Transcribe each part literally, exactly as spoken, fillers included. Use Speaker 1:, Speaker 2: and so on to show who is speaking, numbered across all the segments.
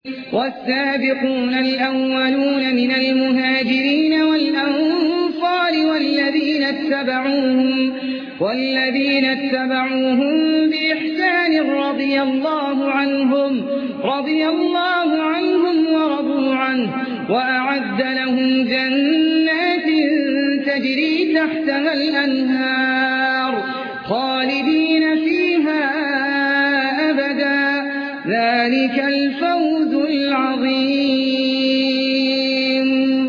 Speaker 1: والسابقون الأولون من المهاجرين والأنصار والذين اتبعوهم, والذين اتبعوهم بإحسان رضي الله عنهم, رضي الله عنهم ورضوا عنه وأعد لهم جنات تجري تحتها الأنهار خالدين فيها أبدا, ذلك الفوز العظيم.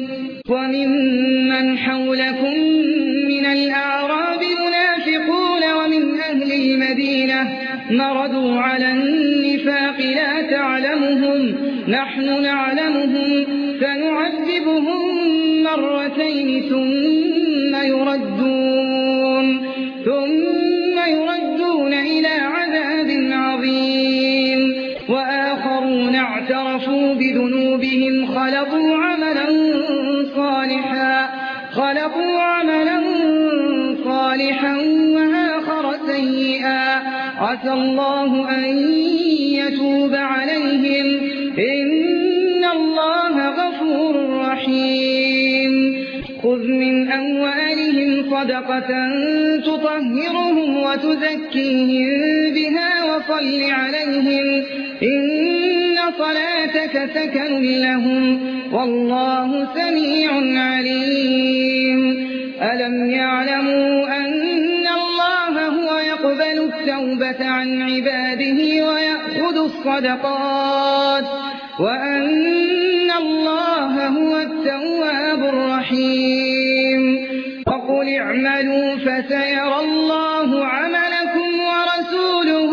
Speaker 1: وممن حولكم من الأعراب منافقون ومن أهل المدينة مردوا على النفاق لا تعلمهم, نحن نعلمهم فنعذبهم مرتين ثم يردون, ثم يردون إلى عذاب عظيم. وآخرون اعترفوا بذنوبهم خلقوا عملا صالحا, خلقوا عملا صالحا وآخر سيئا عسى الله أن يتوب عليهم إن الله غفور رحيم. خذ من أموالهم صدقة تطهرهم وتزكيهم بها وصل عليهم إن صلاتك سكن لهم والله سميع عليم. ألم يعلموا أن الله هو يقبل التوبة عن عباده ويأخذ الصدقات وأن الله هو التواب الرحيم. وقل اعملوا فسيرى الله عملكم ورسوله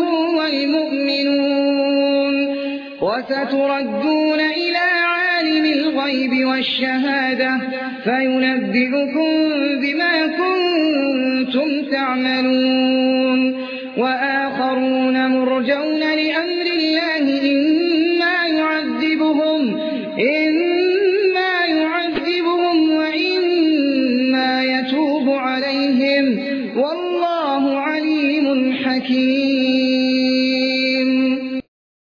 Speaker 1: والمؤمنون وستردون إلى عالم الغيب والشهادة فينبئكم بما كنتم تعملون. وآخرون مرجون لأمر الله إما يعذبهم, إما يعذبهم وإما يتوب عليهم والله عليم حكيم.